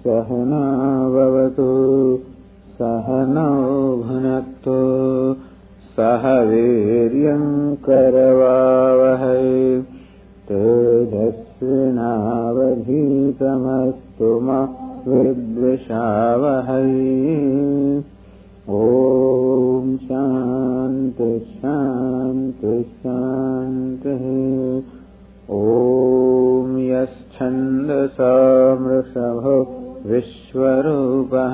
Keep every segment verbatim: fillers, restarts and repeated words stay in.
सहना भवतु सहनौ भुनक्तु सह वीर्यं करवावहै तेजस्विनावधीतमस्तु मा विद्विषावहै। ओम शांति शांति शांति। ओम यश्छन्दसा मृषभो विश्वरूपः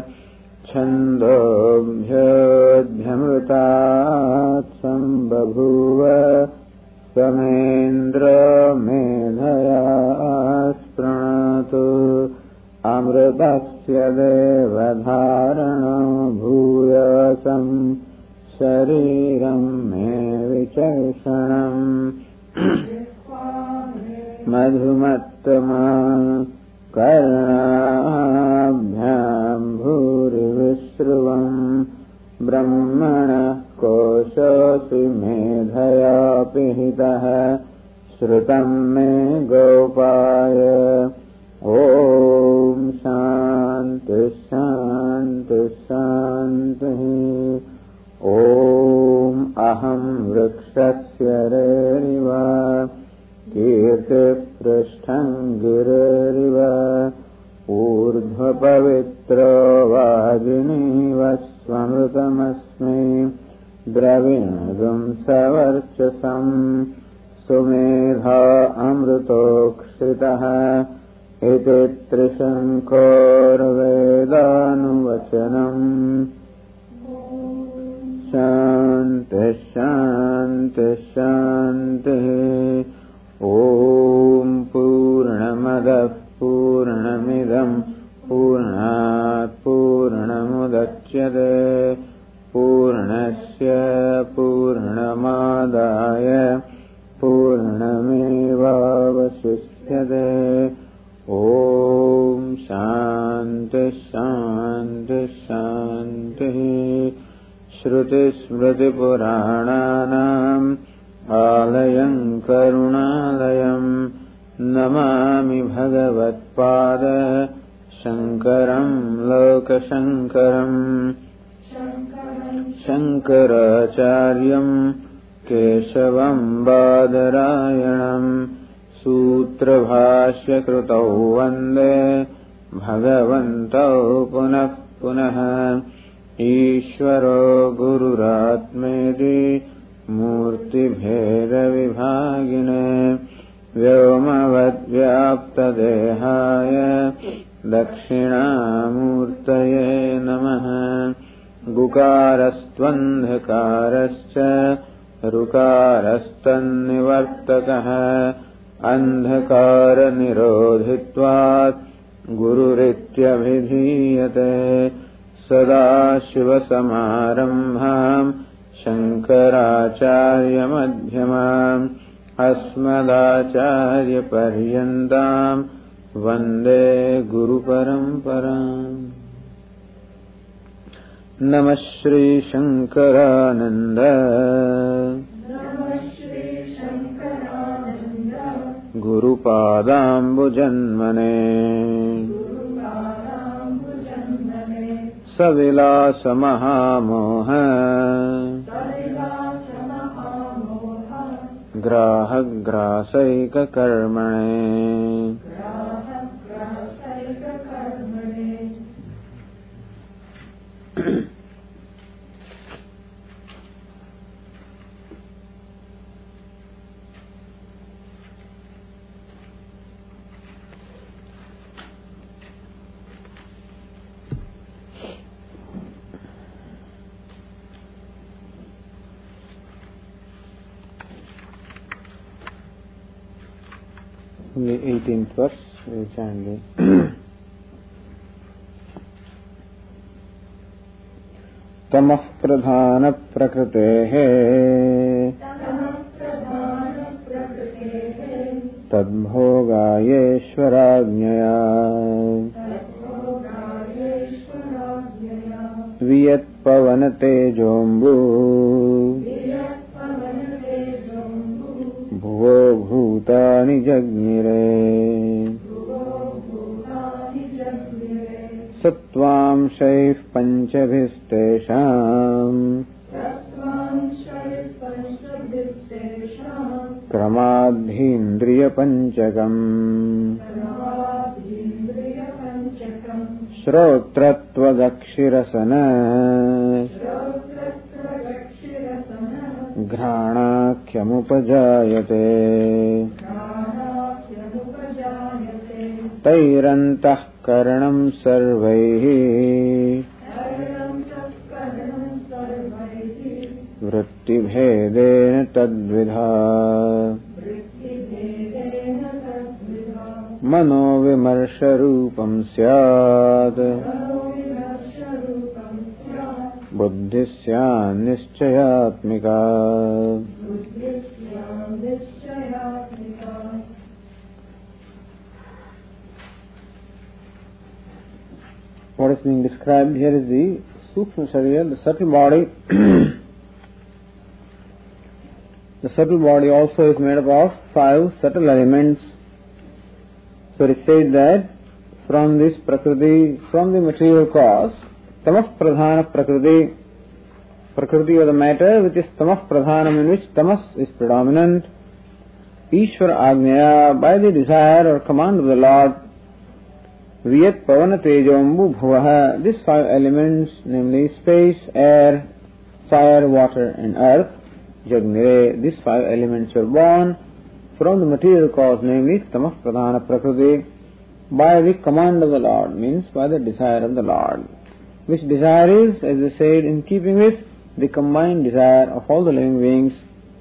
छन्दोभ्योऽध्यमृतात् सम्बभूव समेन्द्र मेधया स्पृणोतु अमृतस्य देवधारणो भूयसं शरीरं मे विचर्षणम् मधुमत्तमा कर्णाभ्यां भूरिविश्रुवम् ब्रह्मणः कोशोऽसि मेधया पिहितः श्रुतं मे गोपाय। ओम शांति शांति शांति। ओम अहं वृक्षस्य रेरिव कीर्तिपृष्ठं गिरेरिव ऊर्ध्वपवित्रो वाजिनीव स्वमृतमस्मि द्रविणगुं सवर्चसं सुमेधा अमृतोक्षितः इति त्रिशङ्कोर्वेदानुवचनम्। शान्ति शान्ति शान्तिः। ॐ पूर्णमदः पूर्णमिदं पूर्णात् पूर्णमुदच्यते पूर्णस्य पूर्णमादाय पूर्णमेवावशिष्यते। ओम शांति शांति शांति। श्रुतिस्मृतिपुराणानाम् आलयं करुणालयं नमामि भगवत्पाद शंकरं लोकशंकरम् शंकराचार्यं केशवं बादरायणम् सूत्रभाष्यकृतौ वन्दे भगवन्तौ पुनः पुनः। ईश्वरो गुरुरात्मेति मूर्तिभेदविभागिने व्योमवद्व्याप्तदेहाय दक्षिणामूर्तये नमः। गुकारस्त्वन्धकारश्च ऋकारस्तन्निवर्तकः अन्धकारनिरोधित्वात् गुरुरित्यभिधीयते। सदाशिवसमारम्भाम् शङ्कराचार्यमध्यमाम् अस्मदाचार्यपर्यन्ताम् वन्दे गुरुपरम्पराम्। नमः श्रीशङ्करानन्द गुरुपादाम्बुजन्मने सविलासमहामोह ग्राहग्रासैककर्मणे The eighteenth verse we chant. तमः प्रधान प्रकृतेः तद्भोगायेश्वराज्ञया वियत्पवनतेजोऽम्बु भुवो भूतानि जज्ञिरे सत्त्वांशैः पञ्चभिस्तेषाम् क्रमाद्धीन्द्रियपञ्चकम् श्रोत्रत्वदक्षिरसन घ्राणाख्यमुपजायते तैरन्तःकरणम् सर्वैः वृत्तिभेदेन तद्विधा मनोविमर्शरूपं स्यात् बुद्धिः स्यात् निश्चयात्मिका। What is being described here is the Sukshma Sharira, the subtle body. The subtle body also is made up of five subtle elements. So it is said that from this Prakriti, from the material cause, Tamah Pradhana Prakriti, Prakriti of the matter which is Tamah Pradhanam, in which Tamas is predominant, Ishvara Agnya, by the desire or command of the Lord, Viyat Pavana Tejombu Bhuvaha, these five elements, namely space, air, fire, water and earth, Jagnire, these five elements were born from the material cause, namely Tamah Pradhana Prakriti, by the command of the Lord, means by the desire of the Lord. Which desire is, as they said, in keeping with the combined desire of all the living beings.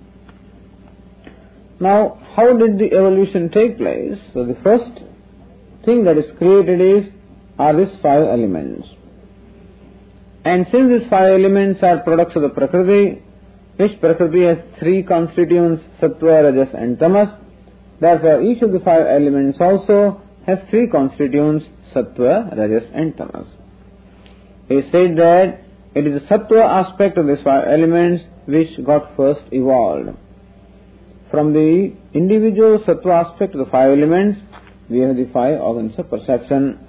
Now, how did the evolution take place? So the first thing that is created is, are these five elements. And since these five elements are products of the Prakriti, which Prakriti has three constituents, Sattva, Rajas and Tamas, therefore each of the five elements also has three constituents, Sattva, Rajas and Tamas. He said that it is the Sattva aspect of these five elements which got first evolved. From the individual Sattva aspect of the five elements, we have the five organs of perception.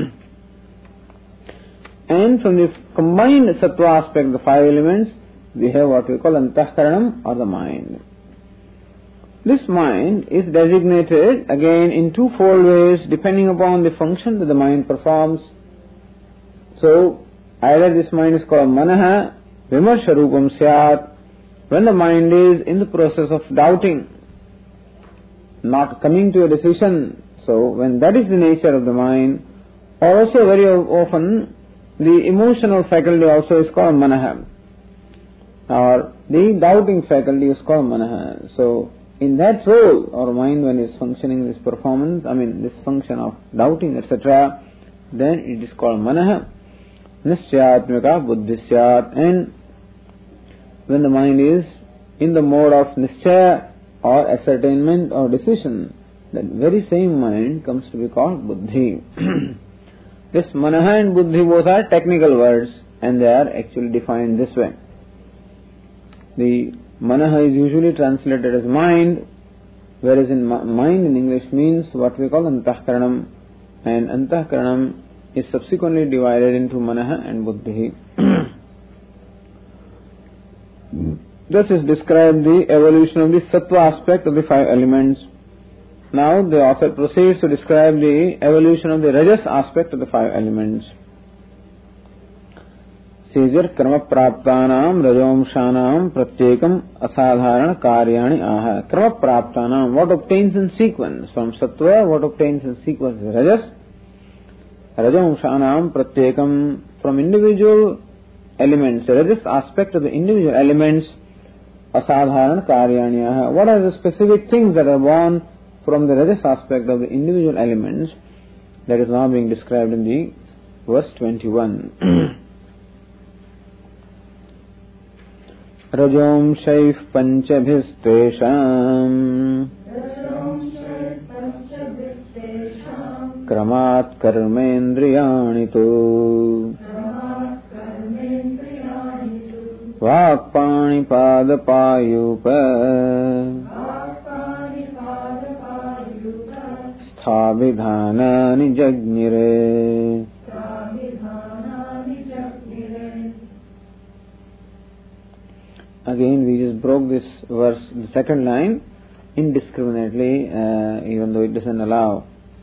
And from the combined Sattva aspect of the five elements, we have what we call Antahkaranam, or the mind. This mind is designated again in twofold ways depending upon the function that the mind performs. So, either this mind is called Manaha, Vimarsha Rupam Syat, when the mind is in the process of doubting, not coming to a decision. So, when that is the nature of the mind, also very often the emotional faculty also is called Manaha, or the doubting faculty is called Manaha. So, in that role, our mind when it is functioning this performance, I mean this function of doubting, et cetera, then it is called Manaha. Nischayatmika Buddhisyat, and when the mind is in the mode of Nischaya or ascertainment or decision, that very same mind comes to be called Buddhi. This Manaha and Buddhi both are technical words and they are actually defined this way. The Manaha is usually translated as mind, whereas in mind in English means what we call Antahkaranam, and Antahkaranam is subsequently divided into Manaha and Buddhi. Thus is described the evolution of the Sattva aspect of the five elements. Now the author proceeds to describe the evolution of the Rajas aspect of the five elements. Says Krama Praptanam Rajamshanam Pratyekam Asadharana Karyani Aha. Krama Praptanam, what obtains in sequence from Sattva, what obtains in sequence is Rajas. Rajamshanam Pratyekam, from individual elements, the Rajas aspect of the individual elements, Asadharana Karyani Aha. What are the specific things that are born from the Rajas aspect of the individual elements? That is now being described in the verse twenty-one. Rajamshaif panchabhistesham kramat karmendriyani tu vakpani padapayupa sthavidhanani jagnire. again we just broke this verse, the second line, indiscriminately, uh, even though it doesn't allow.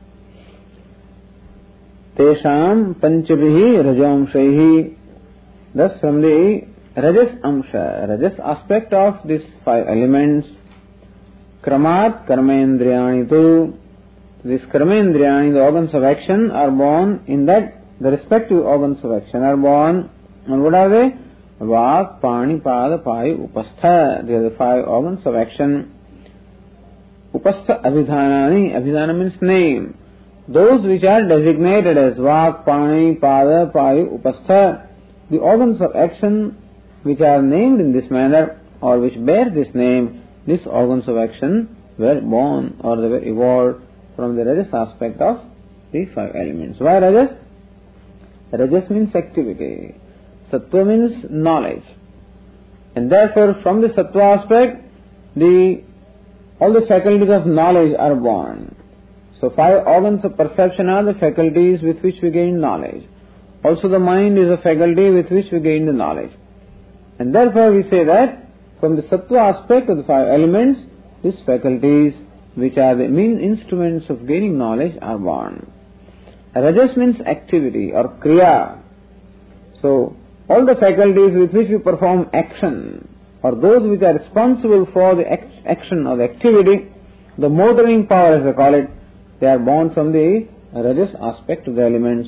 Tesham panchabihi rajamshaihi. Thus from the rajas amsha, rajas aspect of these five elements, kramat karmendriyani tu, these karmendriyani, the organs of action, are born in that, the respective organs of action are born, and what are they? Vak, pani, pada, payu, upastha. They are the five organs of action. Upastha abhidhanani, abhidhana means name. Those which are designated as Vak, Pani, Pada, Payu, Upastha, the organs of action which are named in this manner or which bear this name, these organs of action were born or they were evolved from the Rajas aspect of the five elements. Why Rajas? Rajas means activity. Sattva means knowledge. And therefore from the Sattva aspect, the all the faculties of knowledge are born. So five organs of perception are the faculties with which we gain knowledge. Also the mind is a faculty with which we gain the knowledge. And therefore we say that from the Sattva aspect of the five elements, these faculties which are the main instruments of gaining knowledge are born. Rajas means activity or kriya. So all the faculties with which we perform action or those which are responsible for the action or the activity, the motoring power as they call it, they are born from the Rajas aspect of the elements.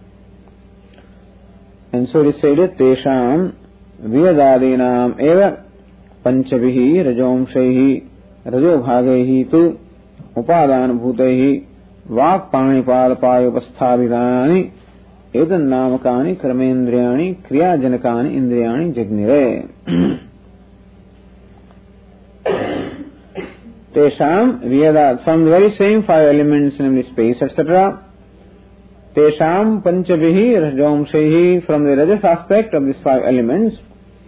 And so it is said that Tesham Vyadadinam Eva Panchabihi Rajomshaihi Rajo Bhagaihi Tu Upadan Bhutaihi Vak Pani Palapaya Upasthabhidani Etan Namakani Karmendriyani Kriya Janakani Indriyani Jagnire. Tesham Vyada, from the very same five elements, namely space, et cetera. Tesham Panchabihi Rajomshaihi, from the Rajas aspect of these five elements,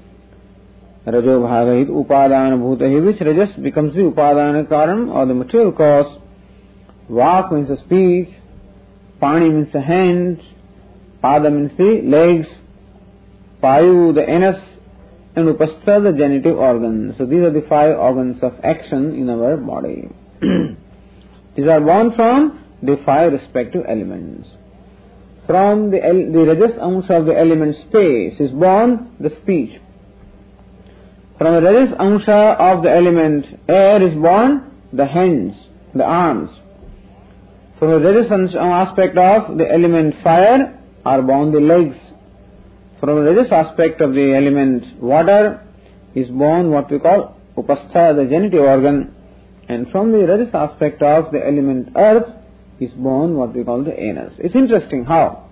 Rajo Bhagahit Upadana Bhutahi, which Rajas becomes the Upadana Karan or the material cause. Vak means the speech, Pani means the hands, Pada means the legs, Payu the anus, and Upastha the genitive organ. So these are the five organs of action in our body. These are born from the five respective elements. From the, the Rajas Amsha of the element space is born the speech. From the Rajas Amsha of the element air is born the hands, the arms. From the Rajas aspect of the element fire are born the legs. From the Rajas aspect of the element water is born what we call Upastha, the genitive organ. And from the Rajas aspect of the element earth is born what we call the anus. It's interesting how.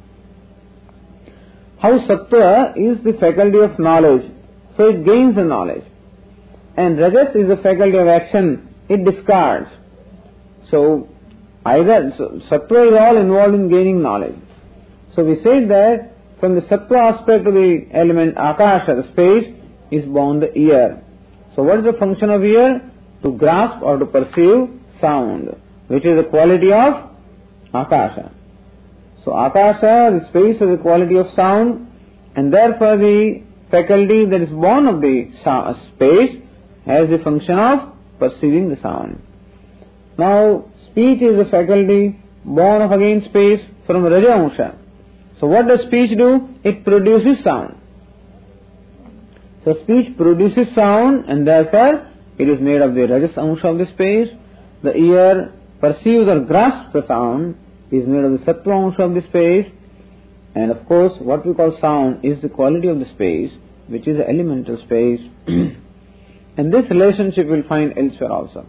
How Sattva is the faculty of knowledge, so it gains the knowledge. And Rajas is the faculty of action, it discards. So either so Sattva is all involved in gaining knowledge. So we said that from the Sattva aspect of the element Akasha, the space, is born the ear. So what is the function of ear? To grasp or to perceive sound, which is the quality of Akasha. So Akasha, the space, has the quality of sound, and therefore the faculty that is born of the space has the function of perceiving the sound. Now speech is a faculty born of again space from Raja Amsha. So what does speech do? It produces sound. So speech produces sound and therefore it is made of the Rajas Amsha of the space. The ear perceives or grasps the sound, is made of the Sattva Amsha of the space. And of course what we call sound is the quality of the space, which is the elemental space. And this relationship we'll find elsewhere also.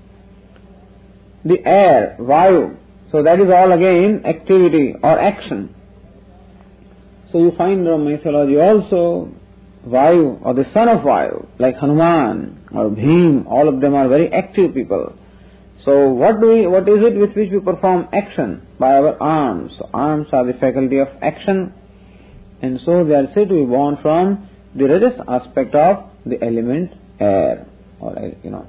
The air, Vayu, so that is all again activity or action. So you find from mythology also Vayu or the son of Vayu, like Hanuman or Bhim, all of them are very active people. So what do we, what is it with which we perform action? By our arms. So arms are the faculty of action, and so they are said to be born from the Rajas aspect of the element air, or you know.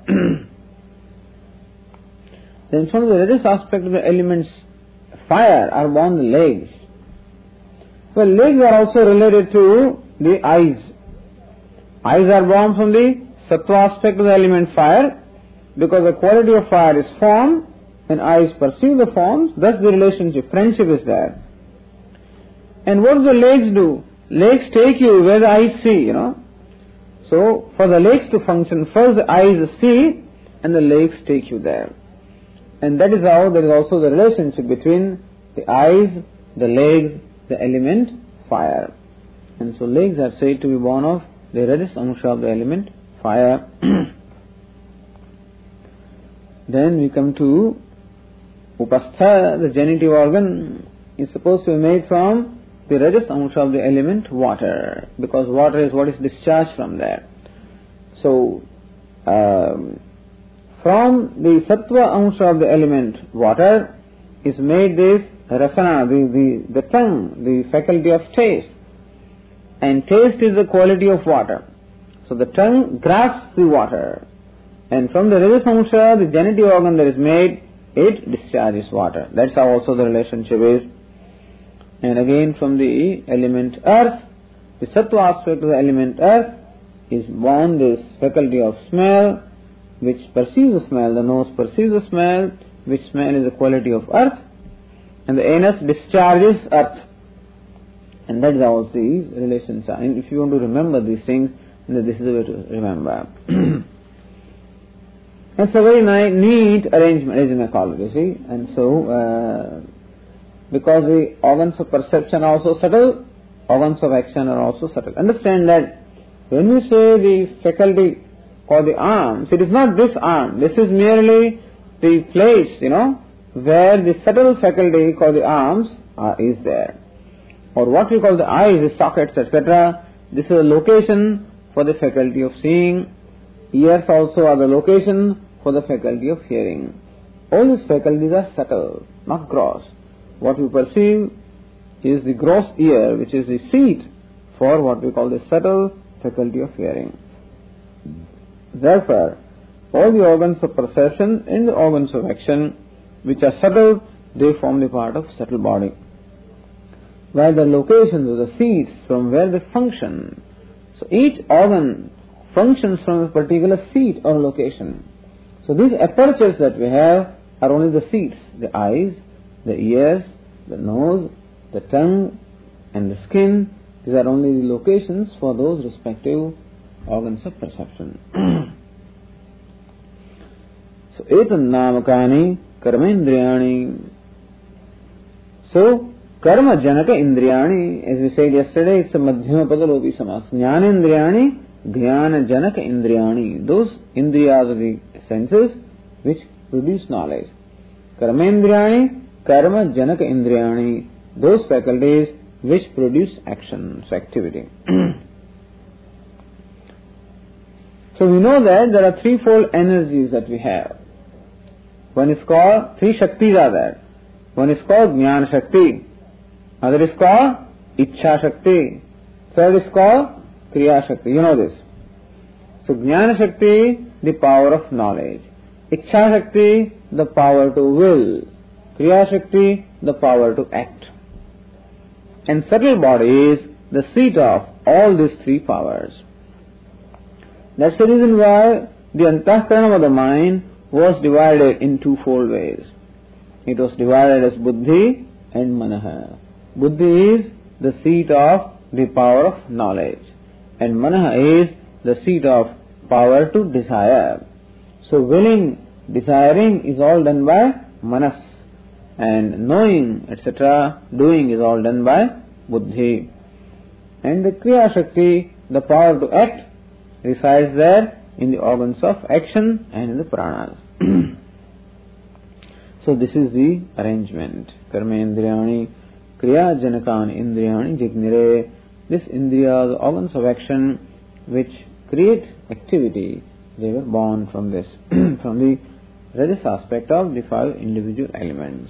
Then from the Rajas aspect of the elements fire are born the legs. Well, legs are also related to the eyes. Eyes are born from the sattva aspect of the element fire, because the quality of fire is form, and eyes perceive the forms, thus the relationship, friendship is there. And what do the legs do? Legs take you where the eyes see, you know. So, for the legs to function, first the eyes see, and the legs take you there. And that is how there is also the relationship between the eyes, the legs, the element fire. And so legs are said to be born of the Rajas Amsha of the element fire. Then we come to Upastha, the genitive organ, is supposed to be made from the Rajas Amsha of the element water, because water is what is discharged from there. So, um, from the Sattva Amsha of the element water is made this rasana, the, the, the tongue, the faculty of taste. And taste is the quality of water. So the tongue grasps the water. And from the Rajas Amsha, the genitive organ that is made, it discharges water. That's how also the relationship is. And again from the element earth, the Sattva aspect of the element earth is born this faculty of smell, which perceives the smell, the nose perceives the smell, which smell is the quality of earth, and the anus discharges earth. And that is how these relations are. And if you want to remember these things, then this is the way to remember. It's a very nice, neat arrangement, as you may call it, you see. And so, uh, because the organs of perception are also subtle, organs of action are also subtle. Understand that when we say the faculty or the arms, it is not this arm. This is merely the place, you know, where the subtle faculty called the arms are, is there. Or what we call the eyes, the sockets, et cetera. This is a location for the faculty of seeing. Ears also are the location for the faculty of hearing. All these faculties are subtle, not gross. What we perceive is the gross ear, which is the seat for what we call the subtle faculty of hearing. Therefore, all the organs of perception and the organs of action, which are subtle, they form the part of subtle body. While the locations or the seats from where they function, so each organ functions from a particular seat or location. So these apertures that we have are only the seats, the eyes, the ears, the nose, the tongue, and the skin. These are only the locations for those respective organs of perception. So, etan namakani karmendriyani. So, karma janaka indriyani, as we said yesterday, it's a madhyama padalopi samas. Jnanendriyani, dhyana janaka indriyani. Those indriyas are the senses which produce knowledge. Karmendriyani, karma janaka indriyani. Those faculties which produce actions, activity. So we know that there are threefold energies that we have. One is called, three Shaktis are there. One is called Jnana Shakti. Other is called Ichha Shakti. Third is called Kriya Shakti. You know this. So Jnana Shakti, the power of knowledge. Ichha Shakti, the power to will. Kriya Shakti, the power to act. And subtle body is the seat of all these three powers. That's the reason why the antahkarana of the mind was divided in twofold ways. It was divided as buddhi and manaha. Buddhi is the seat of the power of knowledge, and manaha is the seat of power to desire. So willing, desiring is all done by manas, and knowing, et cetera, doing is all done by buddhi. And the kriya shakti, the power to act, resides there in the organs of action and in the pranas. So this is the arrangement. Karma indriyani, kriya janakani indriyani jignire. This indriya, the organs of action which create activity, they were born from this, from the Rajas aspect of the five individual elements.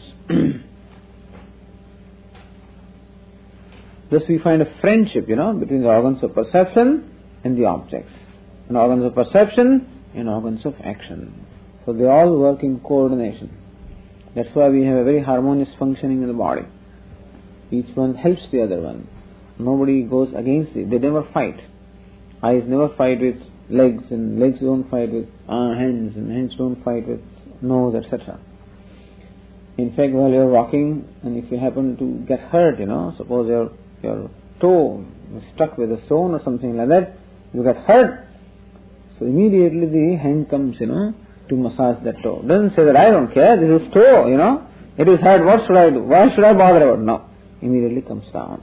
Thus we find a friendship, you know, between the organs of perception and the objects. And organs of perception and organs of action. So they all work in coordination. That's why we have a very harmonious functioning in the body. Each one helps the other one. Nobody goes against it. They never fight. Eyes never fight with legs, and legs don't fight with uh, hands, and hands don't fight with nose, et cetera. In fact, while you're walking, and if you happen to get hurt, you know, suppose your your toe is stuck with a stone or something like that, you get hurt, so immediately the hand comes, you know, to massage that toe. Doesn't say that I don't care, this is toe, you know, it is hurt, what should I do? Why should I bother about it? No, immediately comes down.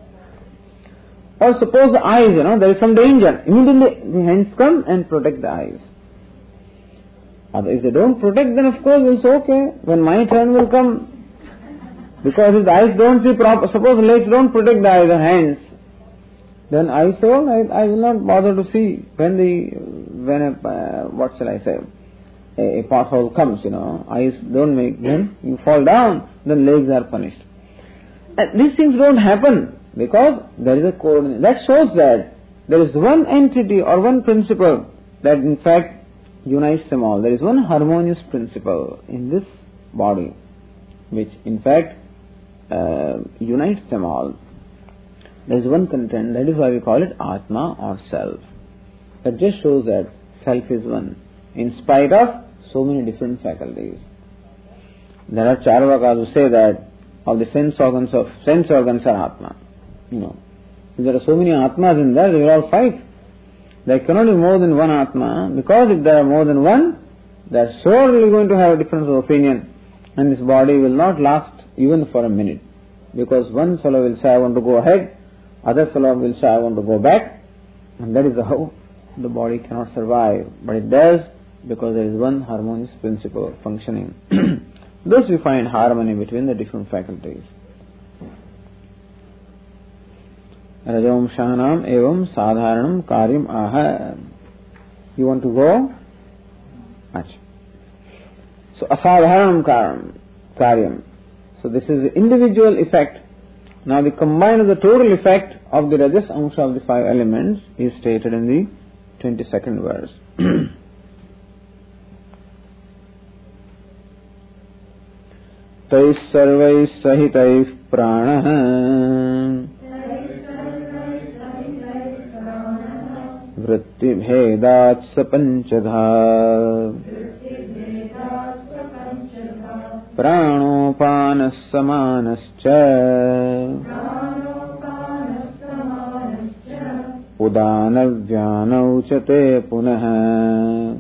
Or suppose the eyes, you know, there is some danger, immediately the hands come and protect the eyes. If they don't protect, then of course we'll say, okay, when my turn will come. Because if the eyes don't see proper, suppose the legs don't protect the eyes or hands, then I say, all right, I will not bother to see when the, when a, uh, what shall I say, a, a pothole comes, you know, eyes don't make, then you fall down, then legs are punished. And these things don't happen because there is a coordination. That shows that there is one entity or one principle that in fact unites them all. There is one harmonious principle in this body which in fact uh, unites them all. There is one content, that is why we call it Atma or Self. That just shows that Self is one in spite of so many different faculties. There are Charvakas who say that of the sense organs of sense organs are Atma. You know, if there are so many Atmas in there, they will all fight. There cannot be more than one Atma, because if there are more than one, they are surely going to have a difference of opinion, and this body will not last even for a minute. Because one fellow will say, I want to go ahead, other fellow will say, I want to go back, and that is how the body cannot survive. But it does, because there is one harmonious principle functioning. Thus we find harmony between the different faculties. Rajamshanam evam sadharanam karyam aha. You want to go? Achha. So asadharanam karyam. karyam. So this is the individual effect. Now the combined of the total effect of the rajas amsha of the five elements is stated in the twenty-second verse. Tais sarvais sahitais pranah vritti bhedat sapanchadha pranopanas samanascha udanavyanav cha te punah.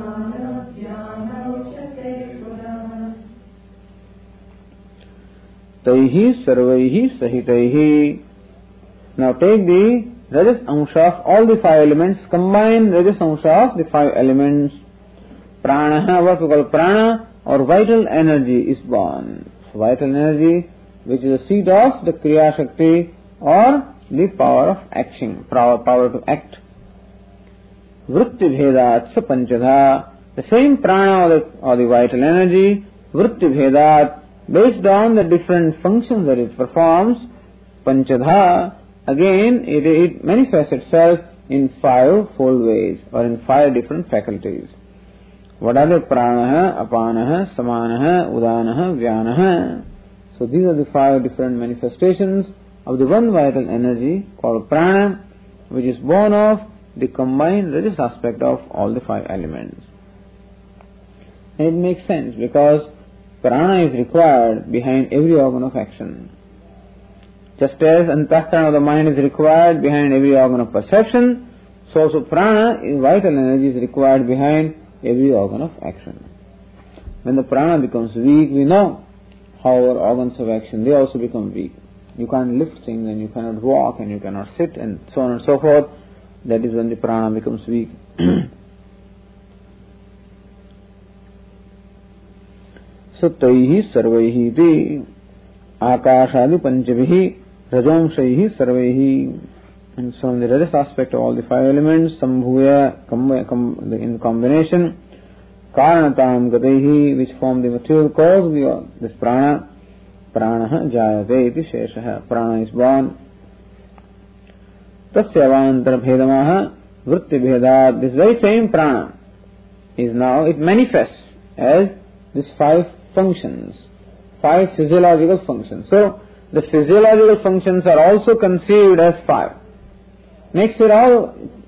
Taihi sarvaihi sahitaihi. Now take the rajas amsha of all the five elements, combine rajas amsha of the five elements. Prana, what we call prana or vital energy is born. So vital energy, which is the seat of the Kriya Shakti or the power of action, power, power to act. Vritti bhedat sa panchadha. The same prana or the, or the vital energy, vritti bhedat, based on the different functions that it performs, panchadha, again it, it manifests itself in five fold ways or in five different faculties. What are they? Pranaha, apanaha, samanaha, udanaha, vyanaha. So these are the five different manifestations of the one vital energy called prana, which is born of the combined rajas aspect of all the five elements. And it makes sense because prana is required behind every organ of action. Just as antahkarana of the mind is required behind every organ of perception, so also prana, vital energy, is required behind every organ of action. When the prana becomes weak, we know how our organs of action, they also become weak. You can't lift things and you cannot walk and you cannot sit and so on and so forth. That is when the prana becomes weak. So taihi sarvaihi iti akashadi panchavihi rajamshaihi sarvaihi. And so in the rajas aspect of all the five elements, sambhuya, in combination, karanatam gataihi, which form the material cause of this prana, pranaha jayate iti sheshaha. Prana is born. Tasya avantar bhedamaha vritti bhedat. This very same prana is now, it manifests as these five functions, five physiological functions. So the physiological functions are also conceived as five. Makes it all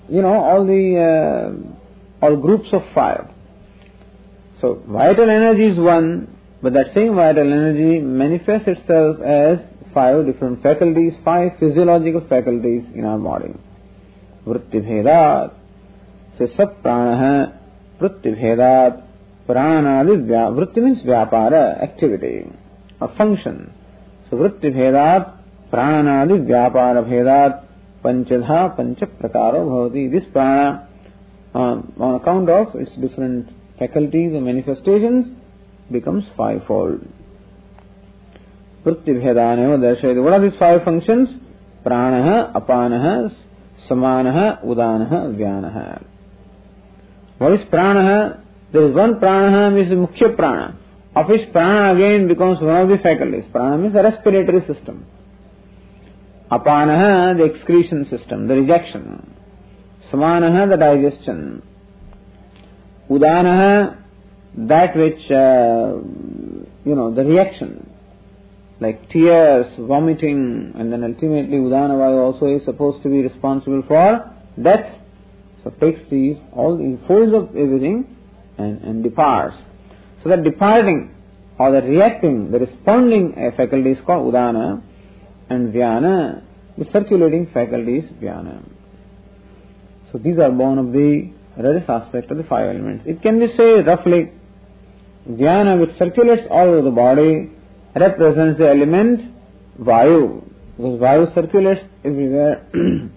you know, all the uh, all groups of five. So vital energy is one, but that same vital energy manifests itself as five different faculties, five physiological faculties in our body. Vritti bhedat, se sat prana, vritti bhedat, pranadi vya, vritti means vyapara, activity, a function. So vritti bhedat, pranadi vyapara bhedat, panchadha pancha prakaro bhavati. This prana, uh, on account of its different faculties and manifestations, becomes fivefold. Vritti bhedaneva darshayati. What are these five functions? Pranaha, apanaha, samanaha, udanaha, vyanaha. What is pranaha? There is one pranaha, means the mukhya prana, of which prana again becomes one of the faculties. Prana means the respiratory system. Apanaha, the excretion system, the rejection. Samanaha, the digestion. Udanaha, that which, uh, you know, the reaction, like tears, vomiting, and then ultimately Udana Vayu also is supposed to be responsible for death. So takes these, all the folds of everything and, and departs. So that departing or the reacting, the responding faculty is called Udana, and Vyana, the circulating faculty is Vyana. So these are born of the Rajas aspect of the five elements. It can be said roughly, Vyana, which circulates all over the body, represents the element Vayu, because Vayu circulates everywhere.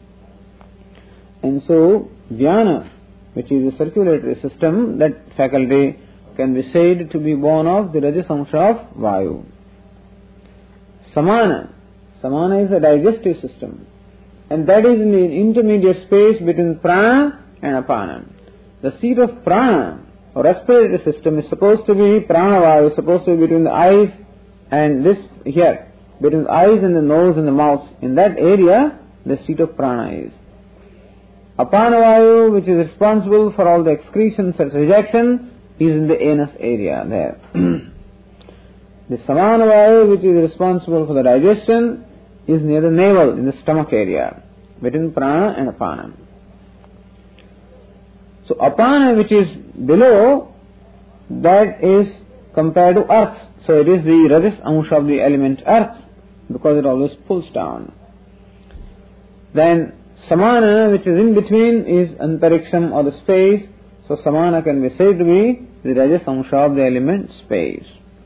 And so Vyana, which is a circulatory system, that faculty can be said to be born of the Rajas Amsha of Vayu. Samana, Samana is a digestive system, and that is in the intermediate space between Prana and Apana. The seat of Prana or respiratory system is supposed to be Prana Vayu, is supposed to be between the eyes and this here, between the eyes and the nose and the mouth. In that area, the seat of Prana is. Apana Vayu, which is responsible for all the excretions and rejection, is in the anus area there. The Samana Vayu, which is responsible for the digestion, is near the navel, in the stomach area, between Prana and Apana. So Apana, which is below, that is compared to earth. So it is the Rajas Amsha of the element earth, because it always pulls down. Then Samana, which is in between, is Antariksham or the space. So Samana can be said to be the Rajas Amsha of the element space.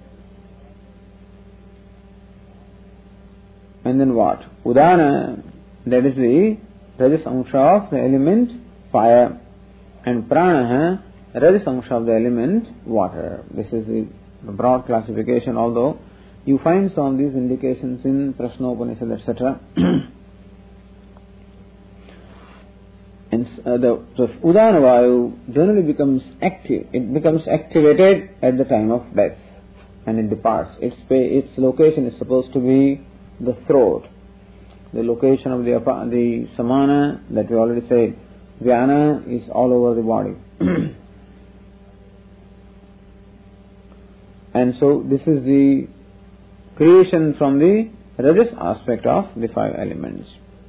And then what? Udana, that is the Rajas Amsha of the element fire. And Prana, Rajas Amsha of the element water. This is the broad classification, although you find some of these indications in Prashna Upanishad, et cetera. And uh, the, the Udana Vayu generally becomes active. It becomes activated at the time of death, and it departs. Its its location is supposed to be the throat. The location of the the Samana, that we already said, Vyana, is all over the body. And so this is the creation from the Rajas aspect of the five elements.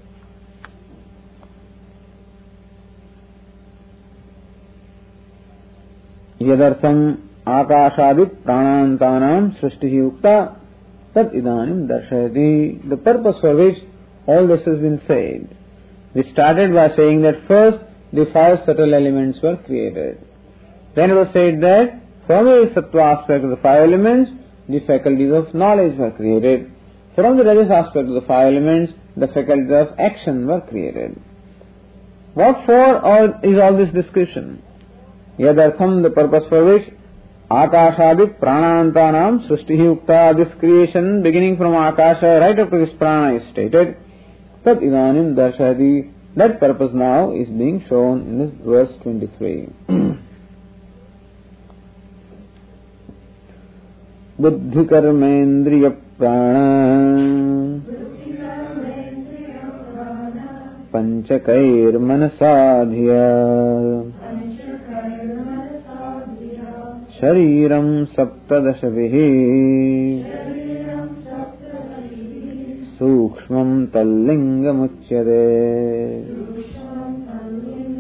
Yadartham akashadi pranantanam srishtihi ukta tad idanim darshayati. The purpose for which all this has been said. We started by saying that first the five subtle elements were created. Then it was said that from the sattva aspect of the five elements, the faculties of knowledge were created. From the Rajas aspect of the five elements, the faculties of action were created. What for all is all this description? Yadartham, the purpose for which Akashadi Pranantanam Srishtihi Ukta, this creation beginning from Akasha right up to this prana is stated. Tat idanim darshayati, that purpose now is being shown in this verse twenty-three. Buddhi karmendriya prana panchakair manasadhya shariram saptadashavihi sukshmam tallingamuchyate.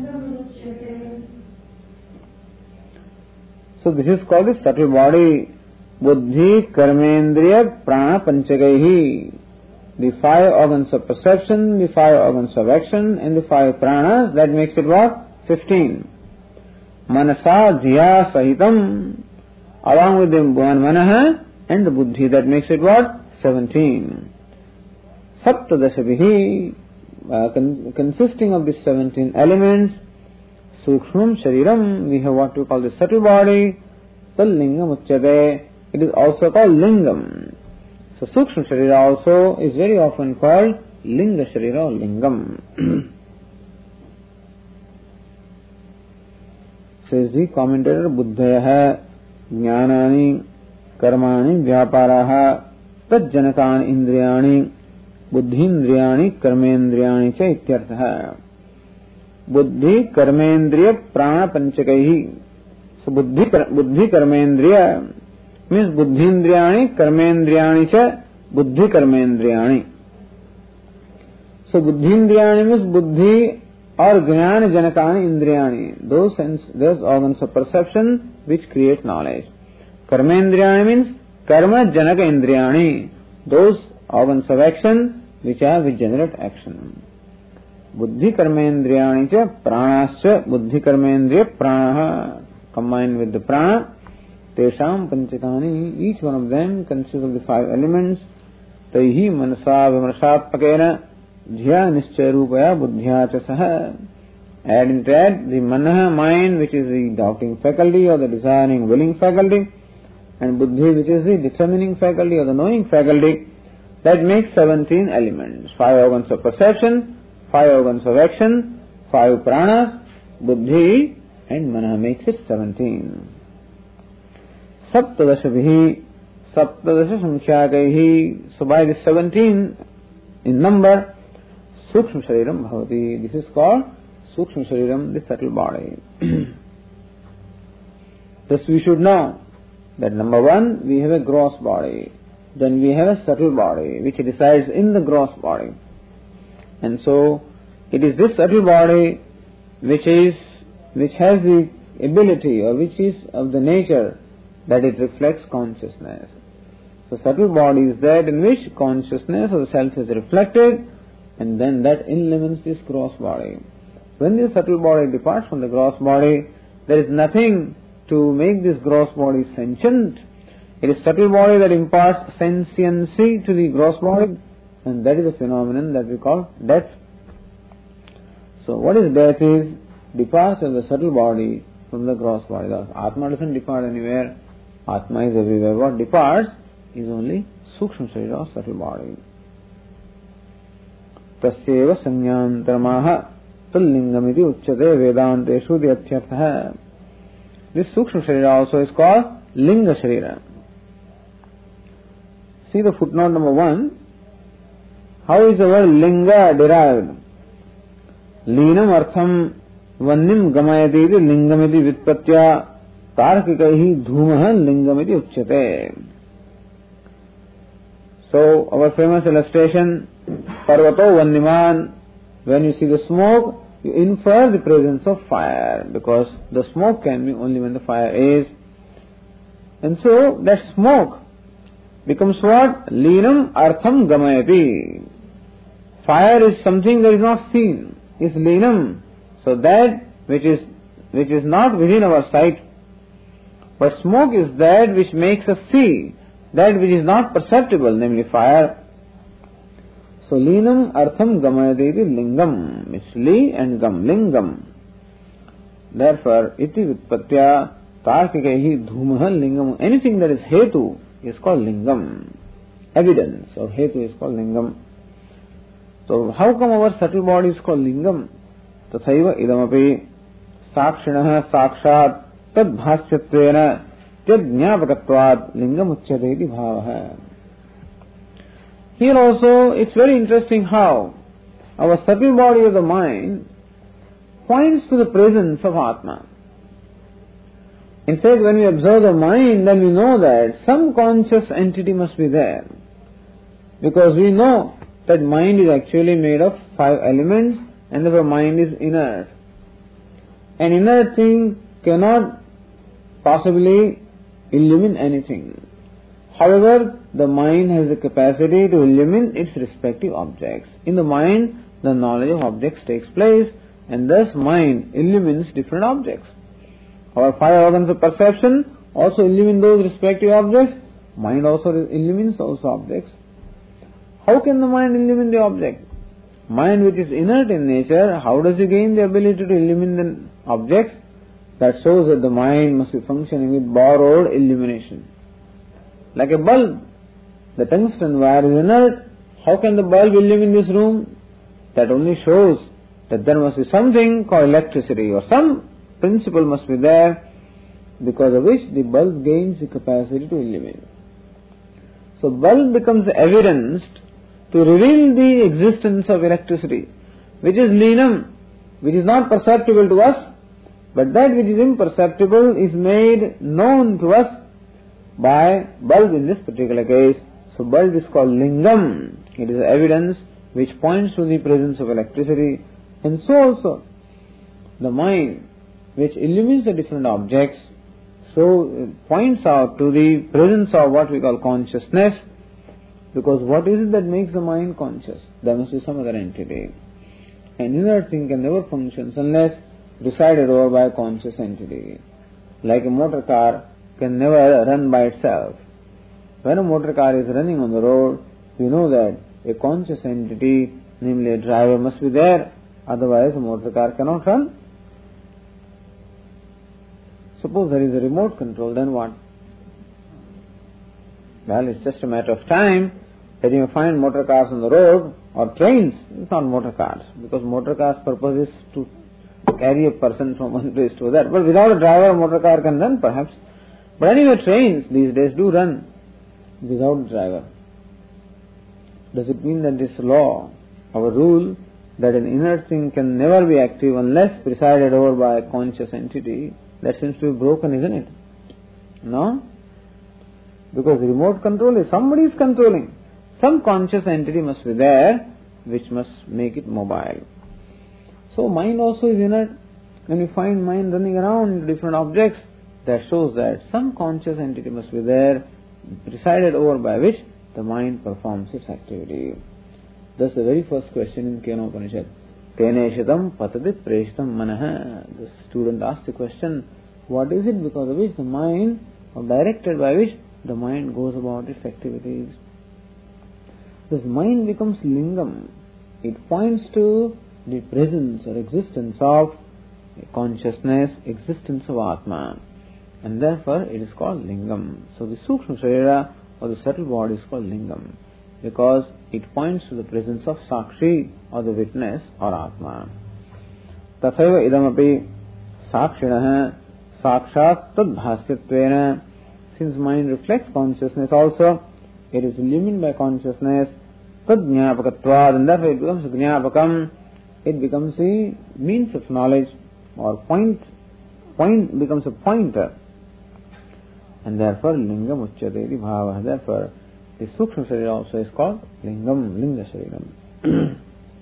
So this is called the subtle body. Buddhi, Karmendriya, Prana, Panchakaihi. The five organs of perception, the five organs of action, and the five pranas, that makes it what? Fifteen. Manasa, Dhiya, Sahitam, along with the Manaha and the Buddhi, that makes it what? Seventeen. Saptadashabihi, uh, con- consisting of these seventeen elements. Sukshmam Shariram, we have what we call the subtle body. Tal Lingam Uchyate, it is also called Lingam. So Sukshma Sharira also is very often called Linga Sharira or Lingam. Says the commentator, Buddhayaha Jnanani Karmani Vyaparaha Tajjanatani Indriyani Buddhindriyani Karmendriyani Cha Ityartha. Buddhi Karmendriya Prana Panchakaihi. So Buddhi, Buddhi Karmendriya means Buddhindriyani Karmendriyani Cha Buddhi Karmendriyani. So Buddhindriyani means Buddhi or Jnana Janakani Indriyani, those sense, those organs of perception which create knowledge. Karmendriyani means Karma Janaka Indriyani, those organs of action which are which generate action. Buddhi Karmendriyani Cha Pranascha Buddhi Karmendriya Pranaha, combined with the prana. Tesham Panchakani, each one of them consists of the five elements. Taihi Manasa Vimarshatpakena Dhya Nischarupaya Buddhya Cha Saha. Add into that the Manaha, mind, which is the doubting faculty or the desiring willing faculty, and Buddhi, which is the determining faculty or the knowing faculty. That makes seventeen elements. Five organs of perception, five organs of action, five pranas, Buddhi and Manaha makes it seventeen. Saptadashabihi, Saptadasha Samkhyakaihi. So by the seventeen in number, Sukshma Shariram Bhavati. This is called Sukshma Shariram, the subtle body. Thus we should know that number one, we have a gross body. Then we have a subtle body which resides in the gross body. And so it is this subtle body which is which has the ability or which is of the nature that it reflects consciousness. So subtle body is that in which consciousness of the self is reflected, and then that illumines this gross body. When this subtle body departs from the gross body, there is nothing to make this gross body sentient. It is subtle body that imparts sentiency to the gross body, and that is a phenomenon that we call death. So what is death is departure of the subtle body from the gross body. The Atma doesn't depart anywhere. Atma is everywhere. What departs is only Sukshma Sharira or subtle body. Tasyeva Sanyantaramaha Tullingamiti Uchyate Vedanteshu Dhyartha. This Sukshma Sharira also is called Linga Sharira. See the footnote number one. How is the word Linga derived? Linam Artham Vannim Gamayati Lingamiti Vitpatya Tarkikaihi Dhumaha Lingamiti Uchyate. So our famous illustration, Parvato Vanniman, when you see the smoke, you infer the presence of fire, because the smoke can be only when the fire is. And so that smoke becomes what? Linam Artham Gamayati. Fire is something that is not seen, is linam. So that which is which is not within our sight. But smoke is that which makes us see that which is not perceptible, namely fire. So linam artham gamayati lingam, means li and gam, lingam. Therefore, iti vitpatya tarkikaihi dhumaha lingam. Anything that is hetu is called lingam. Evidence of hetu is called lingam. So how come our subtle body is called lingam? Tathaiva idamapi sakshinaha sakshat tad bhasyatvena tad jnapakatvat lingam uchyate iti bhavaha. Here also it's very interesting how our subtle body of the mind points to the presence of Atma. In fact, when we observe the mind, then we know that some conscious entity must be there. Because we know that mind is actually made of five elements, and therefore mind is inert. An inert thing cannot possibly illumine anything. However, the mind has the capacity to illumine its respective objects. In the mind, the knowledge of objects takes place, and thus mind illumines different objects. Our five organs of perception also illumine those respective objects. Mind also illumines those objects. How can the mind illumine the object? Mind, which is inert in nature, how does it gain the ability to illumine the objects? That shows that the mind must be functioning with borrowed illumination. Like a bulb, the tungsten wire is inert. How can the bulb illumine this room? That only shows that there must be something called electricity, or some principle must be there, because of which the bulb gains the capacity to illumine. So bulb becomes evidenced to reveal the existence of electricity, which is linam, which is not perceptible to us, but that which is imperceptible is made known to us by bulb in this particular case. So bulb is called lingam. It is evidence which points to the presence of electricity. And so also the mind, which illumines the different objects, so points out to the presence of what we call consciousness. Because what is it that makes the mind conscious? There must be some other entity. An inert thing can never function unless presided over by a conscious entity. Like a motor car can never run by itself. When a motor car is running on the road, we know that a conscious entity, namely a driver, must be there. Otherwise a motor car cannot run. Suppose there is a remote control, then what? Well, it's just a matter of time that you may find motor cars on the road, or trains. It's not motor cars, because motor cars' purpose is to carry a person from one place to another. But without a driver, a motor car can run perhaps. But anyway, trains these days do run without a driver. Does it mean that this law, our rule, that an inert thing can never be active unless presided over by a conscious entity, that seems to be broken, isn't it? No? Because remote control is somebody is controlling. Some conscious entity must be there which must make it mobile. So mind also is inert. When you find mind running around into different objects, that shows that some conscious entity must be there, presided over by which the mind performs its activity. Thus the very first question in Kena Upanishad, Teneshatam patadit preshitam manaha. The student asked the question, what is it because of which the mind, or directed by which the mind goes about its activities? This mind becomes lingam. It points to the presence or existence of consciousness, existence of Atma. And therefore it is called lingam. So the Sukshma Sharira, or the subtle body, is called lingam, because it points to the presence of Sakshi, or the witness, or Atma. Tathaiva idamapi sakshinaha sakshat tadbhasyatvena. Since mind reflects consciousness also, it is illumined by consciousness. Tad jnapakatvad, and therefore it becomes jnapakam. It becomes the means of knowledge, or point, point becomes a pointer. And therefore lingam uchyate bhava. Therefore the Sukshma Sharira also is called lingam, linga shariram.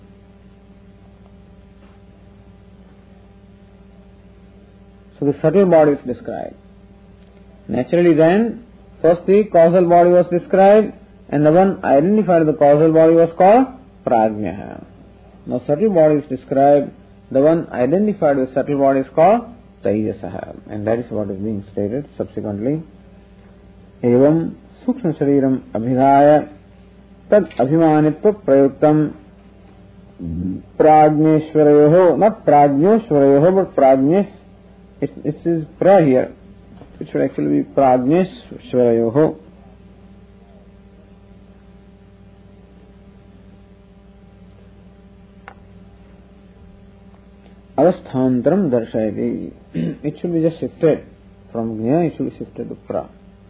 So the subtle body is described. Naturally then, first the causal body was described, and the one identified the causal body was called prajna. Now subtle body is described, the one identified with subtle body is called Tejasaha, and that is what is being stated subsequently. Evam Sukshma Shariram Abhidhaya Tad Abhimanitva Prayuktam Prajneshwarayoho, not Prajneshwarayoho, but Prajnesh, it is pra here. It should actually be Prajneshwarayoho. Avasthantaram darshayati. It should be just shifted from Gnya, it should be shifted to Pra.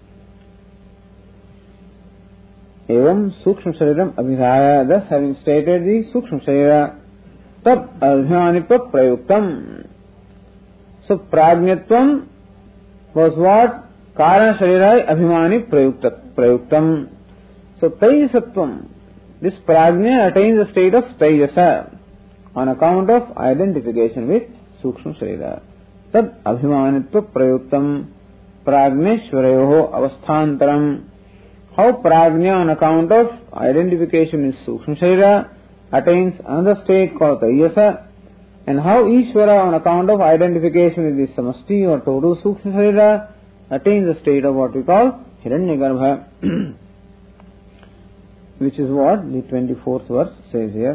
Evam Sukshma Shariram Abhidhaya. Thus, having stated the Sukshma Sharira, Tab Abhimanitva Prayuktam. So, Prajnatvam was what? Karana Sharirai Abhimani Prayuktam. So, Tejasatvam. This Prajna attains the state of Tejasa on account of identification with Sukshma Sharira. Tad Abhimanitva Prayuktam Pragneshwarayoho avasthantaram. How Prajna on account of identification with Sukshma Sharira attains another state called Taijasa, and how Ishvara on account of identification with the Samasti or total Sukshma Sharira attains the state of what we call Hiranyagarbha, which is what the twenty-fourth verse says here.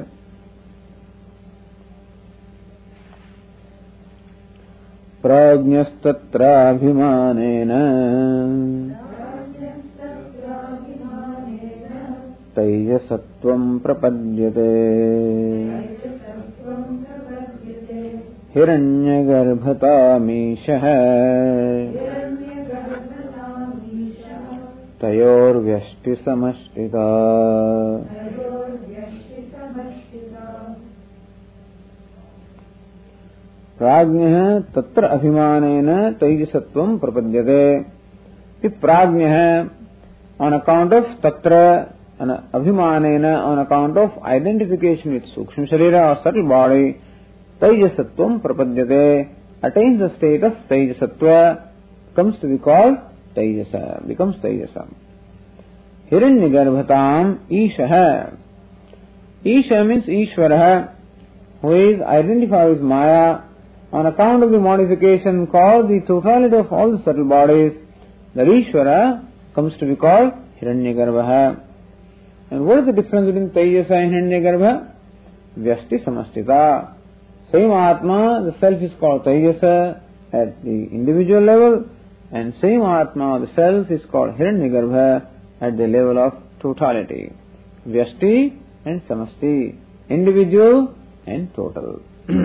Prajnastatra abhimanena Taijasatvam prapadyate Hiranyagarbhatamishah Tayorvyashti samashtita. Prajna tatra abhimanena Taijasatvam prapadyate. The Prajna on account of tatra and abhimanena on account of identification with Sukshma Sharira or subtle body, Taijasatvam prapadyate, attains the state of Taijasatva, comes to be called Taijasa, becomes Taijasa. Hiranyagarbhatam Ishaha. Isha means Ishvara, who is identified with Maya on account of the modification called the totality of all the subtle bodies. The Ishvara comes to be called Hiranyagarbha. And what is the difference between Taijasa and Hiranyagarbha? Vyashti samastita. Same Atma, the self is called Taijasa at the individual level, and same Atma, the self is called Hiranyagarbha at the level of totality. Vyashti and samasti, individual and total.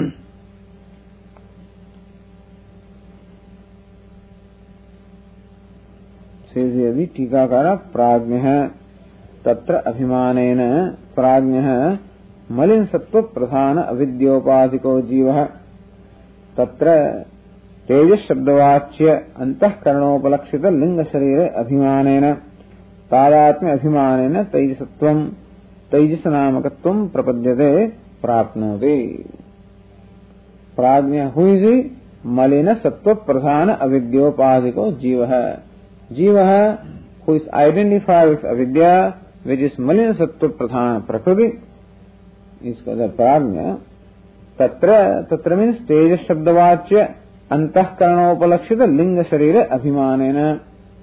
Says here the Tikakara, Prajna Tatra abhimanena Prajna Malin Sattva Pradhana Avidyopātiko Jīvaha Tatra Tejas Shabdavācya Antah Karanopalakshita Linga Sharire Abhimanena Tāyātme Abhimanena Taijasatvam Taijasanāmakatvam Prapadyate Prapnoti. Prajna, who is he? Malina Sattva Pradhana Avidyopātiko Jīvaha. Jīvaha, who is identified with avidya, which is Malina Sattva Pradhana Prakriti, is called Prajna. Tatra, Tatra means Tejas Shabdavācya Antah Karanopalakshita Linga Sharira Abhimanena.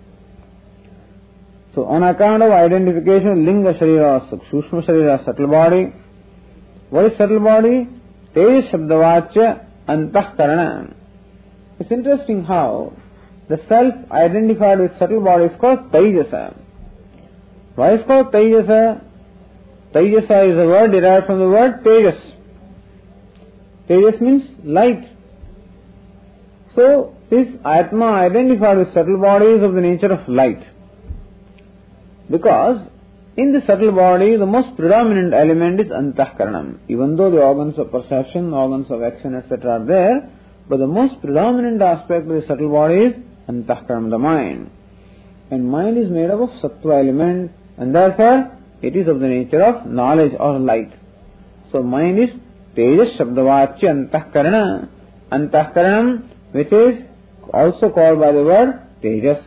So, on account of identification of Linga Sharira or Sukshma Sharira, subtle body. What is subtle body? Tejas Shabdavācya Antah Karana. It's interesting how the self identified with subtle body is called Taijasa. Why is it called Taijasa? Taijasa is a word derived from the word Tejas. Tejas means light. So, this Atma identified with subtle body is of the nature of light. Because in the subtle body, the most predominant element is Antahkaranam. Even though the organs of perception, organs of action, et cetera are there, but the most predominant aspect of the subtle body is Antahkaranam, the mind. And mind is made up of Sattva element, and therefore it is of the nature of knowledge or light. So mind is Tejas Shabdavācya Antahkarana. Antahkaranam, which is also called by the word Tejas.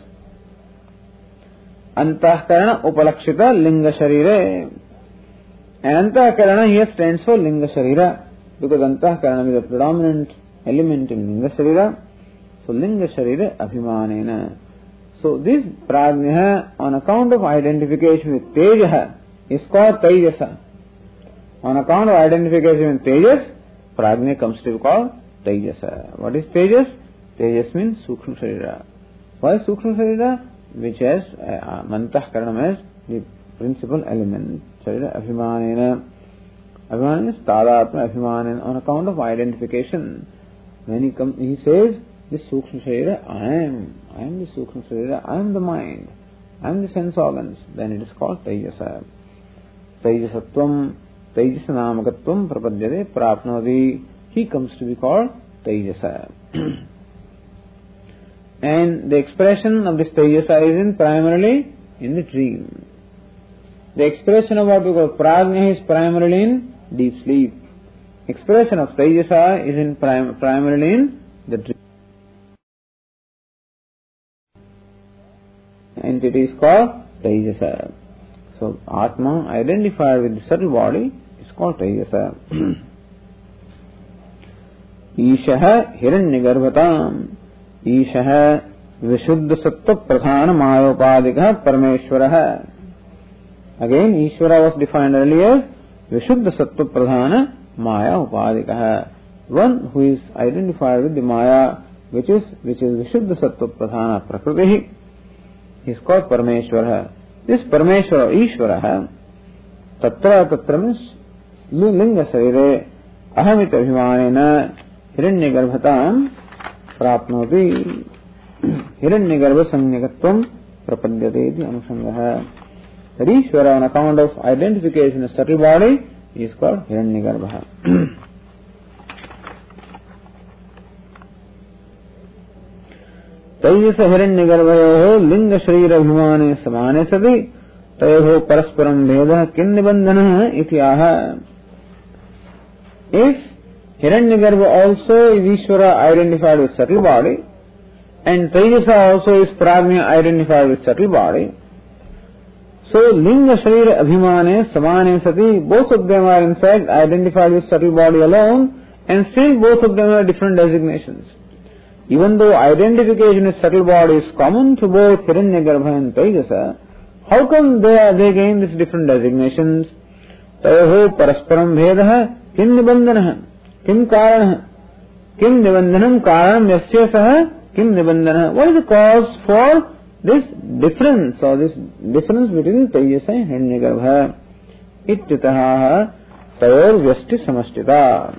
Antahkarana Upalakshita Linga Sharire. And Antahkarana here stands for Linga Sharira, because Antahkarana is a predominant element in Linga Sharira. So Linga Sharira Abhimanena. So this Prajna, on account of identification with Tejaha, is called Taijasa. On account of identification with Tejas, Prajna comes to be called Taijasa. What is Tejas? Tejas means Sukshma Sharira. Why Sukshma Sharira? Which has uh, Mantah Karanam as the principal element. Sharira Abhimanena. Abhimanena is Tādatma Abhimanena. On account of identification, when he, come, he says, this Sukshma Sharira, I am. I am the Sukshma Sharira, I am the mind, I am the sense organs, then it is called Taijasa. Taijasatvam, Taijasanāmakatvam Prapadyate Prapnoti. He comes to be called Taijasa. And the expression of this Taijasa is in primarily in the dream. The expression of what we call Prajna is primarily in deep sleep. Expression of Taijasa is in prim- primarily in the dream. entity is called Tejasa. So Atma identified with the subtle body is called Tejasa. Ishaha Hiranyagarbhatam. Ishaha Vishuddha Sattva Pradhana Mayopadika Parameshwaraha. Again, Ishvara was defined earlier as Vishuddha Sattva Pradhana Maya Upadikaha. One who is identified with the Maya, which is which is Vishuddha Sattva Pradhana Prakriti, is called Parameshwara. This Parameshwara, Ishvara, Tatra Tatra means Linga Sarire Ahamita Abhimanena Hiranyagarbhatam Prapnoti Hiranyagarbha Sanyakatvam Prapadyate Anusangaha. That Ishvara, on account of identification of subtle body, is called Hiranyagarbha. Tejasa Hiranyagarbhayoho Linga Sharira Abhimane Samane Sati Tayoho Parasparam Veda Kinnibandhana Iti Aha. If Hiranyagarbha also is Ishvara identified with subtle body, and Tejasa also is Prajna identified with subtle body, so Linga Sharira Abhimane Samane Sati, both of them are in fact identified with subtle body alone, and still both of them are different designations. Even though identification with subtle body is common to both Hiranyagarbha and Tejasa, how come they are they gain these different designations? Tayoho Parasparam Vedaha Kim Nibandhanaha Kim Karanaha Kim Nibandhanam Karanam Yasya Saha Kim Nibandhanaha. What is the cause for this difference or this difference between Tejasa and Hiranyagarbha? Ityataha Tayor Vyasti Samashtita.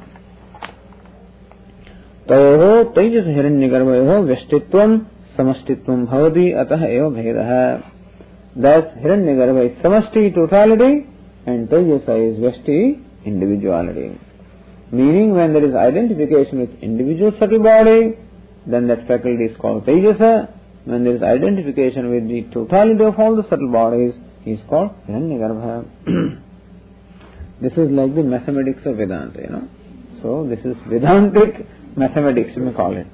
Tayoho Tejasa Hiranyagarbhayoho Vyastitvam Samastitvam Bhavati Ataha Eva Bhedaha. Thus Hiranyagarbha is Samasti, totality, and Tejasa is Vyasti, individuality. Meaning, when there is identification with individual subtle body, then that faculty is called Tejasa. When there is identification with the totality of all the subtle bodies, he is called Hiranyagarbha. This is like the mathematics of Vedanta, you know. So this is Vedantic mathematics, you may call it.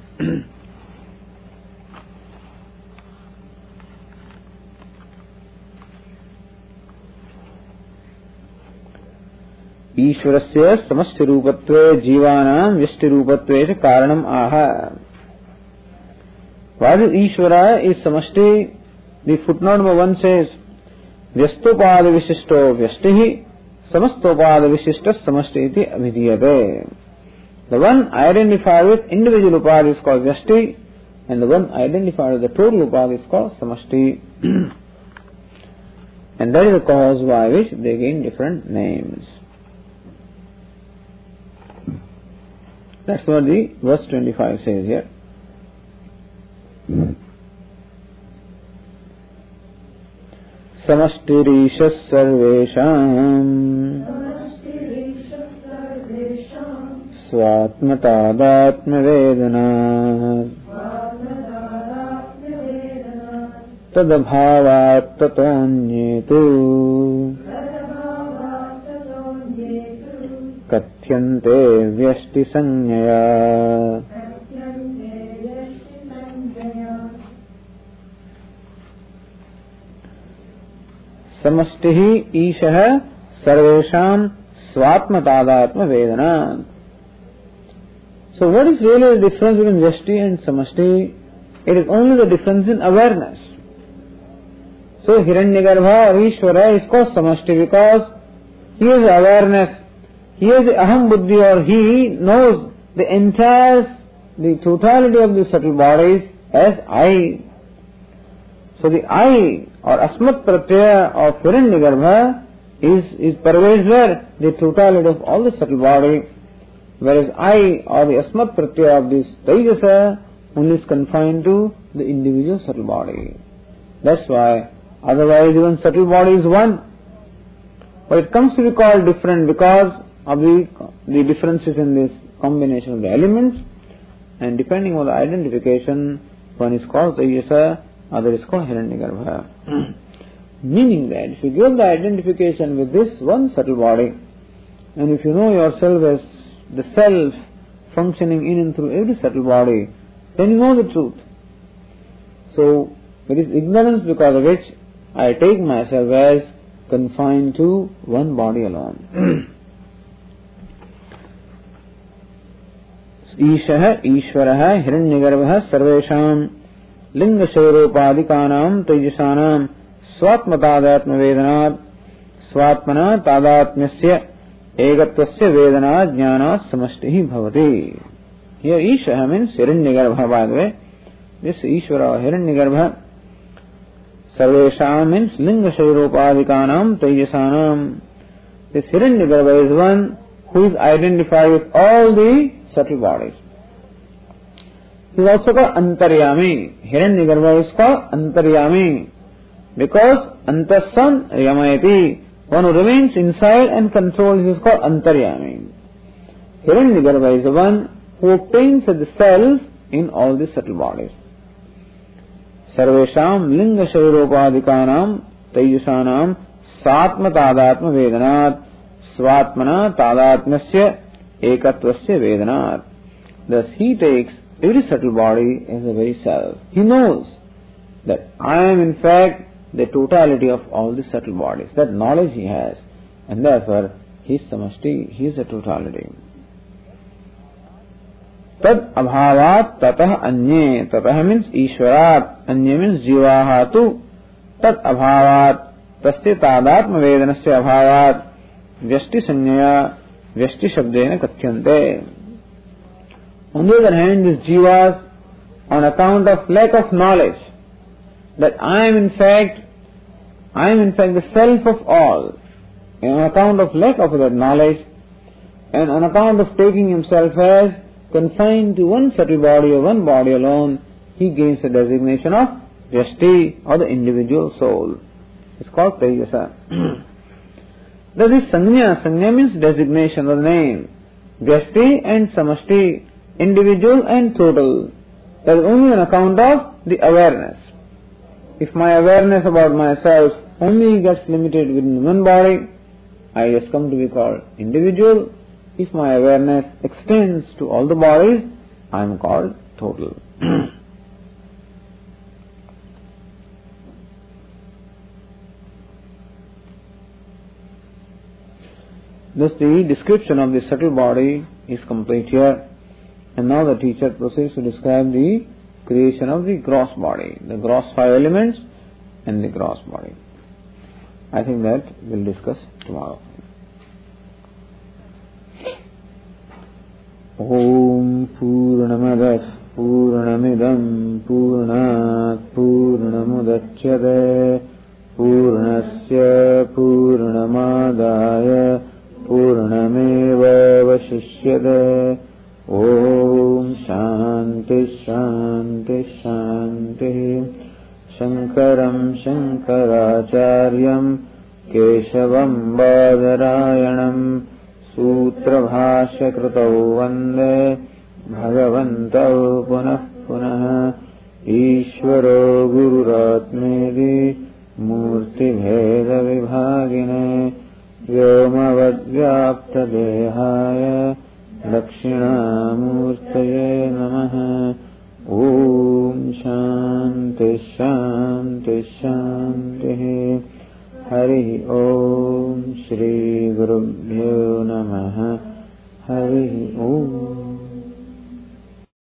Ishvarasya samasti rupatve jivanam vyasti rupatve karanam aha. While Ishvara is samasti, the footnote number one says Vyastopada Vishisto Vyastihi Samastopada Vishishta Samasti iti abhidiyate. The one identified with individual upad is called Vyasti, and the one identified with the total upad is called Samasti. And that is the cause by which they gain different names. That's what the verse twenty-five says here. Samastirishas sarvesham Swatmatadatma vedana Tadabhavat tatonyetu Kathyante vyasti sanyaya. Samastihi Ishaha Sarvesham Swatmatadatma Vedana. So what is really the difference between Vyasti and Samasti? It is only the difference in awareness. So Hiranyagarbha or Ishvara is called Samasti because he has awareness, he has the Aham Buddhi, or he knows the entire, the totality of the subtle bodies as I. So the I or Asmat Pratyaya of Hiranyagarbha is, is pervades where the totality of all the subtle body, whereas I or the Asmat Pratyaya of this Tejasa only is confined to the individual subtle body. That's why, otherwise even subtle body is one. But it comes to be called different because of the, the differences in this combination of the elements, and depending on the identification, one is called Tejasa, other is called Hiranyagarbha. Meaning that if you give the identification with this one subtle body, and if you know yourself as the self functioning in and through every subtle body, then you know the truth. So It is ignorance because of which I take myself as confined to one body alone. ईशः ईश्वरः हिरण्यगर्भः सर्वेषां लिंगशैरोपादिकानां तेजसानां स्वात्मतादात्म्यवेदनात् स्वात्मना तादात्म्यस्य एकत्वस्य वेदनात् ज्ञानात् समष्टिः भवति. Here ईशः means हिरण्यगर्भः. By the way, this ईश्वर हिरण्यगर्भः सर्वेषां means लिंगशैरोपादिकानां तेजसानां. This हिरण्यगर्भः is one who is identified with all the subtle bodies. He is also called Antaryami. Hiranyagarbha is called Antaryami because Antasan Yamayati, one who remains inside and controls, is called Antaryami. Hiranyagarbha is the one who obtains the self in all the subtle bodies. Sarvesham linga shairopadhikanam tejasanam satma tadatma vedanat swatmana tadatmasya ekatvasya vedanat. Thus he takes every subtle body as a very self. He knows that I am in fact the totality of all the subtle bodies. That knowledge he has, and therefore he is samashti, he is a totality. Tad abhavat tatah anye. Tatah means Ishwarat, anye means Jivahatu. Tad abhavat tasya tadatma vedanasya abhavat vyashti sanyaya vyashti shabdena kathyante. On the other hand, these jivas, on account of lack of knowledge, that I am in fact, I am in fact the self of all, and on account of lack of that knowledge, and on account of taking himself as confined to one subtle body or one body alone, he gains the designation of Vyashti, or the individual soul. It's called Tejasa. That is Sanya. Sanya means designation or name. Vyashti and Samashti, individual and total. That is only on account of the awareness. If my awareness about myself only gets limited within one body, I just come to be called individual. If my awareness extends to all the bodies, I am called total. Thus the description of the subtle body is complete here. And now the teacher proceeds to describe the creation of the gross body, the gross five elements and the gross body. I think that we'll discuss tomorrow. Om Purnamadah Purnamidam Purnat Purnamudachyate Purnasya Purnamadaya Purnameva Vashishyate. Om Shanti Shanti Shanti. Shankaram Shankaracharyam Keshavam Badarayanam Sutra Bhashya Kritau Vande Bhagavantau Punah Punah. Ishvaro Gururatmedi Murti Bheda Vibhagine Vyomavadvyapta Dehaya Dakshinamurtaye Namaha. Om Shanti Shanti Shanti. Hari Om Shri Gurubhyo Namaha. Hari Om.